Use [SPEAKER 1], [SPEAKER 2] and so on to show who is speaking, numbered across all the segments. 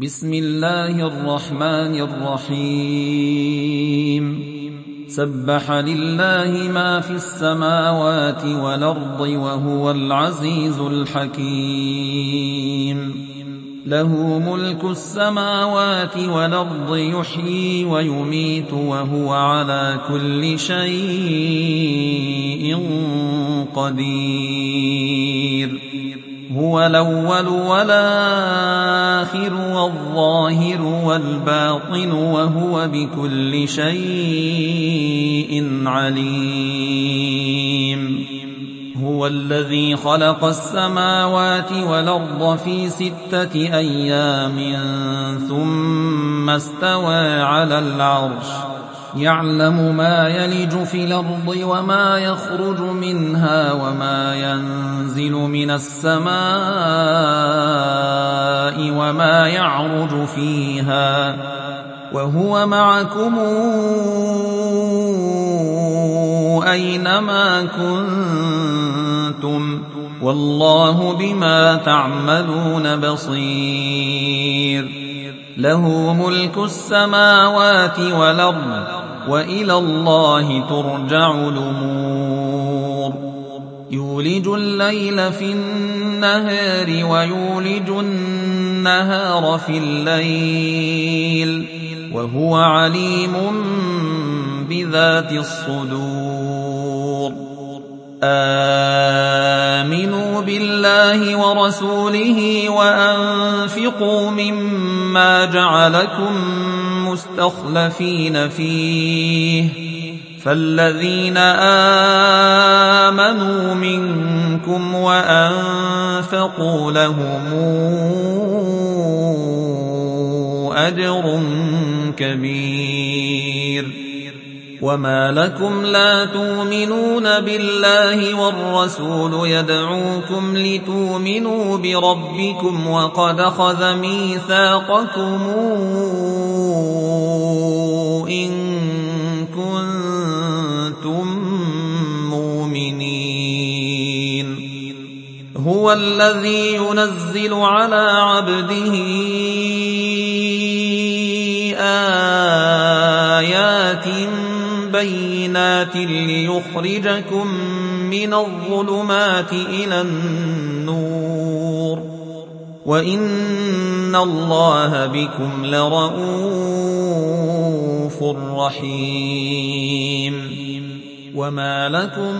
[SPEAKER 1] بسم الله الرحمن الرحيم سبح لله ما في السماوات والأرض وهو العزيز الحكيم له ملك السماوات والأرض يحيي ويميت وهو على كل شيء قدير هو الأول والآخر والظاهر والباطن وهو بكل شيء عليم هو الذي خلق السماوات والأرض في 6 أيام ثم استوى على العرش يعلم ما يلج في الأرض وما يخرج منها وما ينزل من السماء وما يعرج فيها وهو معكم أينما كنتم والله بما تعملون بصير له ملك السماوات والأرض وإلى الله ترجع الأمور يولج الليل في النهار ويولج النهار في الليل وهو عليم بذات الصدور آمنوا بالله ورسوله وأنفقوا مما جعلكم مستخلفين فيه فالذين آمنوا منكم وأنفقوا لهم أجر كبير وما لكم لا تؤمنون بالله والرسول يدعوكم لتؤمنوا بربكم وقد أخذ ميثاقكم إن كنتم مؤمنين هو الذي ينزل على عبده آيات بينات ليخرجكم من الظلمات إلى النور وإن الله بكم لرءوف رحيم وما لكم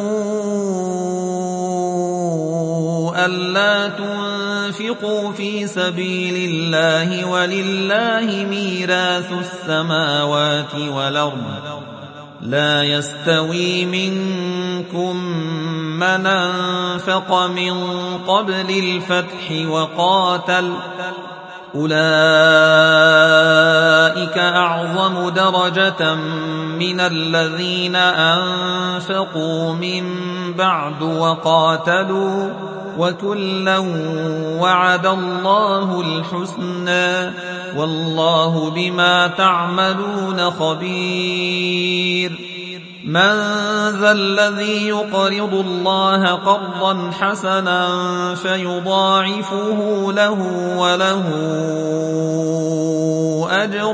[SPEAKER 1] ألا تنفقوا في سبيل الله ولله ميراث السماوات والأرض لا يستوي منكم من أنفق من قبل الفتح وقاتل أولئك أعظم درجة من الذين أنفقوا من بعد وقاتلوا وكلا وعد الله الحسنى والله بما تعملون خبير من ذا الذي يقرض الله قرضا حسنا فيضاعفه له وله أجر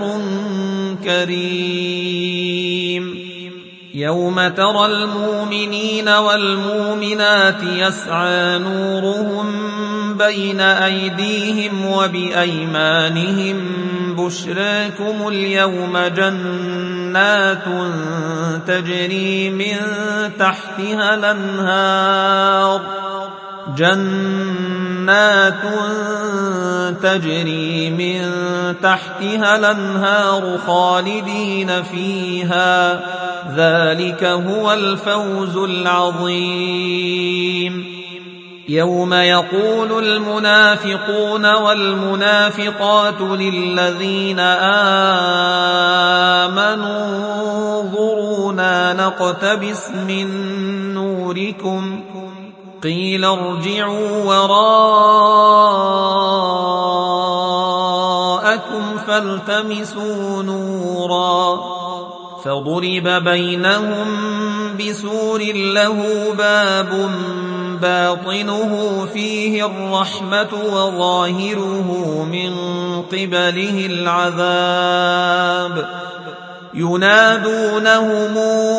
[SPEAKER 1] كريم يوم ترى المؤمنين والمؤمنات يسعى نورهم بين أيديهم وبأيمانهم بشراكم اليوم جنات تجري من تحتها الأنهار خالدين فيها ذلك هو الفوز العظيم يوم يقول المنافقون والمنافقات للذين آمنوا انظرونا نقتبس من نوركم قيل ارجعوا وراءكم فالتمسوا نورا فضرب بينهم بسور له باب باطنه فيه الرحمة وظاهره من قبله العذاب ينادونهم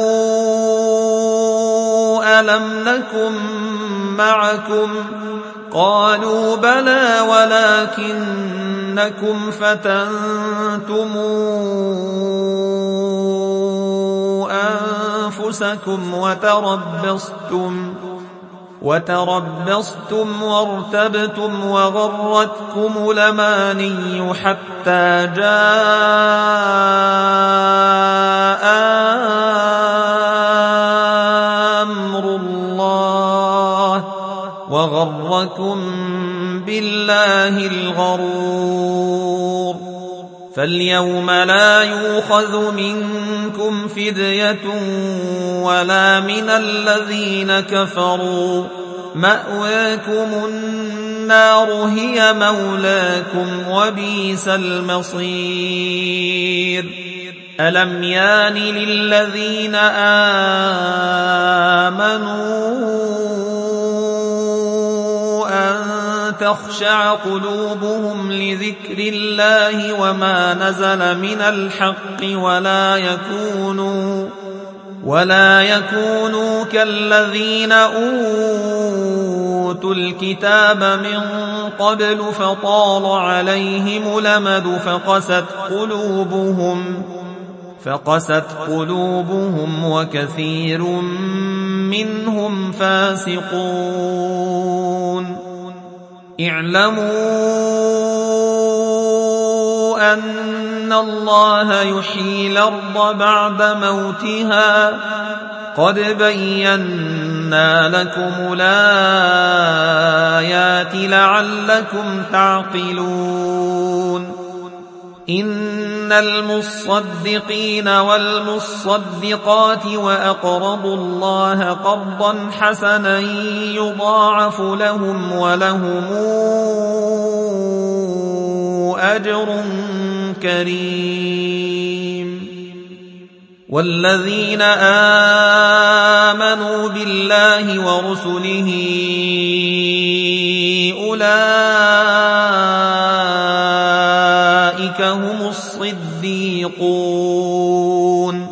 [SPEAKER 1] ألم نكن معكم قالوا بلى ولكنكم فتنتم أنفسكم وتربصتم وارتبتم وغرتكم الأماني حتى جاء أمر الله وغركم بالله الغرور فاليوم لا يؤخذ منكم فدية ولا من الذين كفروا مأواكم النار هي مولاكم وبئس المصير ألم يان للذين آمنوا تخشع قلوبهم لذكر الله وما نزل من الحق ولا يكونوا كالذين أوتوا الكتاب من قبل فطال عليهم الأمد فقست قلوبهم وكثير منهم فاسقون اعلموا أن الله يحيي الأرض بعد موتها قد بينا لكم الآيات لعلكم تعقلون إن المصدقين والمصدقات وأقرضوا الله قرضا حسنا يضاعف لهم ولهم أجر كريم والذين آمنوا بالله ورسله أولئك هم الصديقون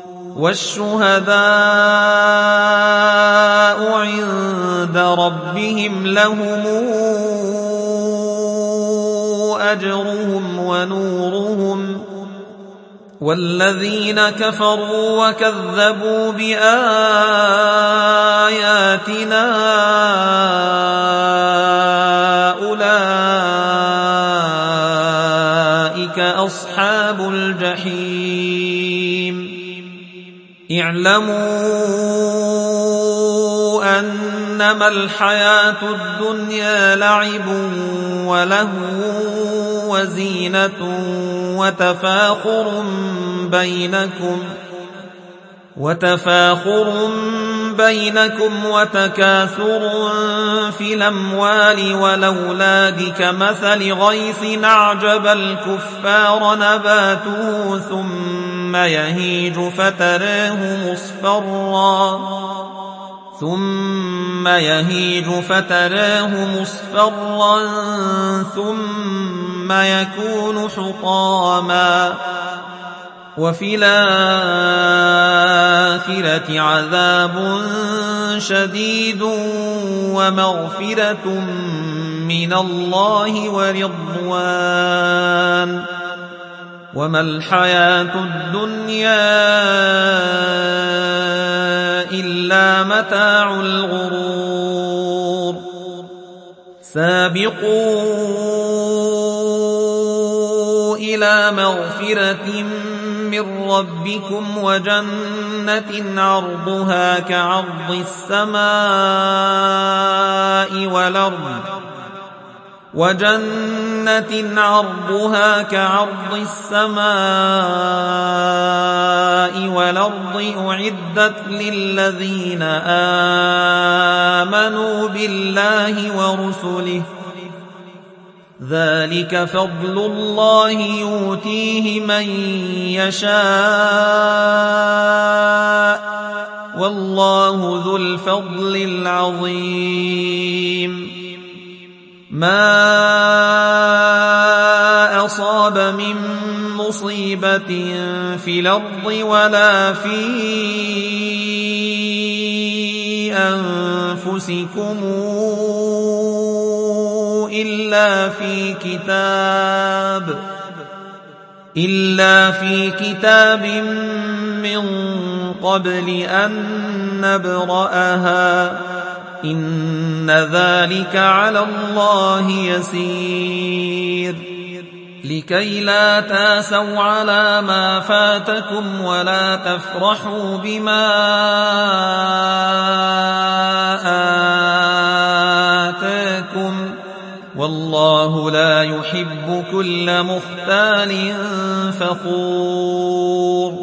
[SPEAKER 1] والشهداء عند ربهم لهم أجرهم ونورهم والذين كفروا وكذبوا بآياتنا أولئك أصحاب الجحيم اعلموا أنما الحياة الدنيا لعب ولهو وزينة وتفاخر بينكم وتكاثر في الأموال والأولاد كمثل غيث أعجب الكفار نباته ثم يهيج فتراه مصفرا ثم يكون حطاما وفي الآخرة عذاب شديد ومغفرة من الله ورضوان وما الحياة الدنيا إلا متاع الغرور سابقوا إلى مغفرة من ربكم وجنة عرضها كعرض السماء والأرض أعدت للذين آمنوا بالله ورسله ذلك فضل الله يؤتيه من يشاء والله ذو الفضل العظيم. ما أصاب من مصيبة في الأرض ولا في أنفسكم إلا في كتاب من قبل أن نبرأها إن ذلك على الله يسير. لكي لا تاسوا على ما فاتكم ولا تفرحوا بما آتاكم والله لا يحب كل مختال فخور.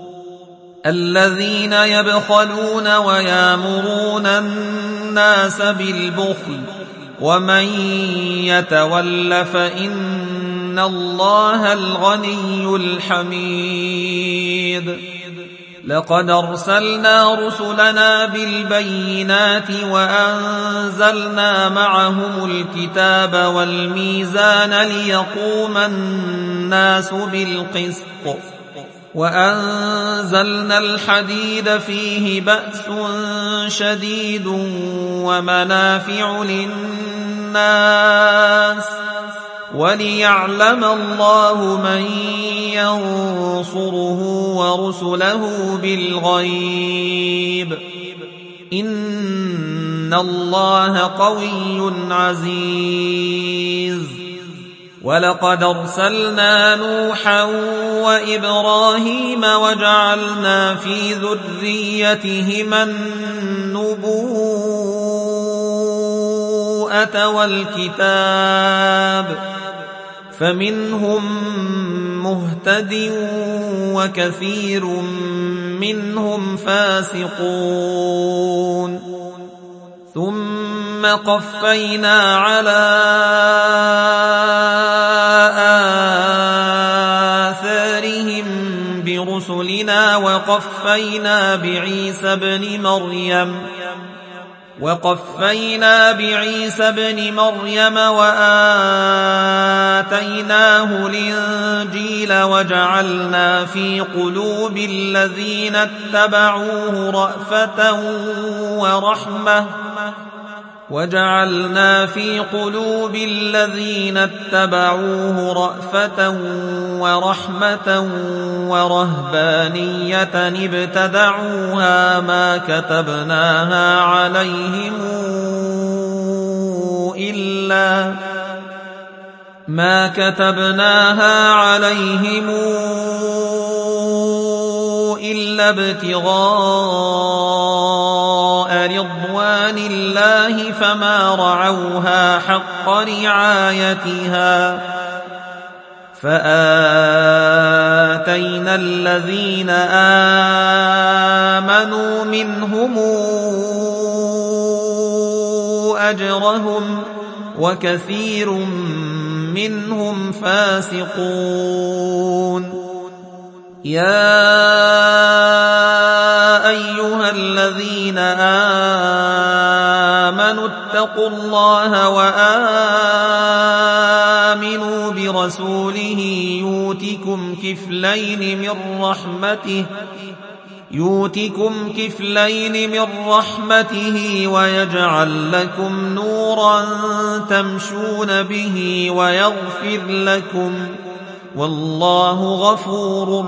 [SPEAKER 1] الذين يبخلون ويامرون الناس بالبخل ومن يتول فإن الله الغني الحميد. لقد أرسلنا رسلنا بالبينات وأنزلنا معهم الكتاب والميزان ليقوم الناس بالقسط وأنزلنا الحديد فيه بأس شديد ومنافع للناس وليعلم الله من ينصره ورسله بالغيب إن الله قوي عزيز. ولقد أرسلنا نوحا وإبراهيم وجعلنا في ذريتهما النبوءة والكتاب فمنهم مهتد وكثير منهم فاسقون. ثم قفينا على آثارهم برسلنا وقفينا بعيسى ابن مريم وآتيناه الإنجيل وجعلنا في قلوب الذين اتبعوه رأفة ورحمة ورهبانية ابتدعوها ما كتبناها عليهم إلا ابتغاء رضوان الله فما رعوها حق رعايتها فآتينا الذين آمنوا منهم أجرهم وكثير منهم فاسقون. يا أيها الذين آمنوا اتقوا الله وآمنوا برسوله يؤتكم كفلين من رحمته ويجعل لكم نورا تمشون به ويغفر لكم والله غفور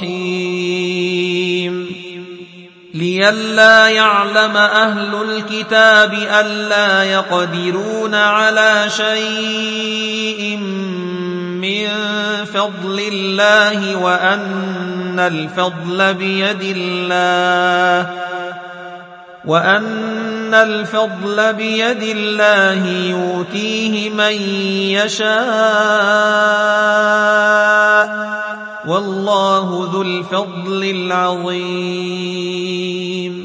[SPEAKER 1] رحيم. لئلا يعلم أهل الكتاب ألا يقدرون على شيء من فضل الله وأن الفضل بيد الله يؤتيه من يشاء والله ذو الفضل العظيم.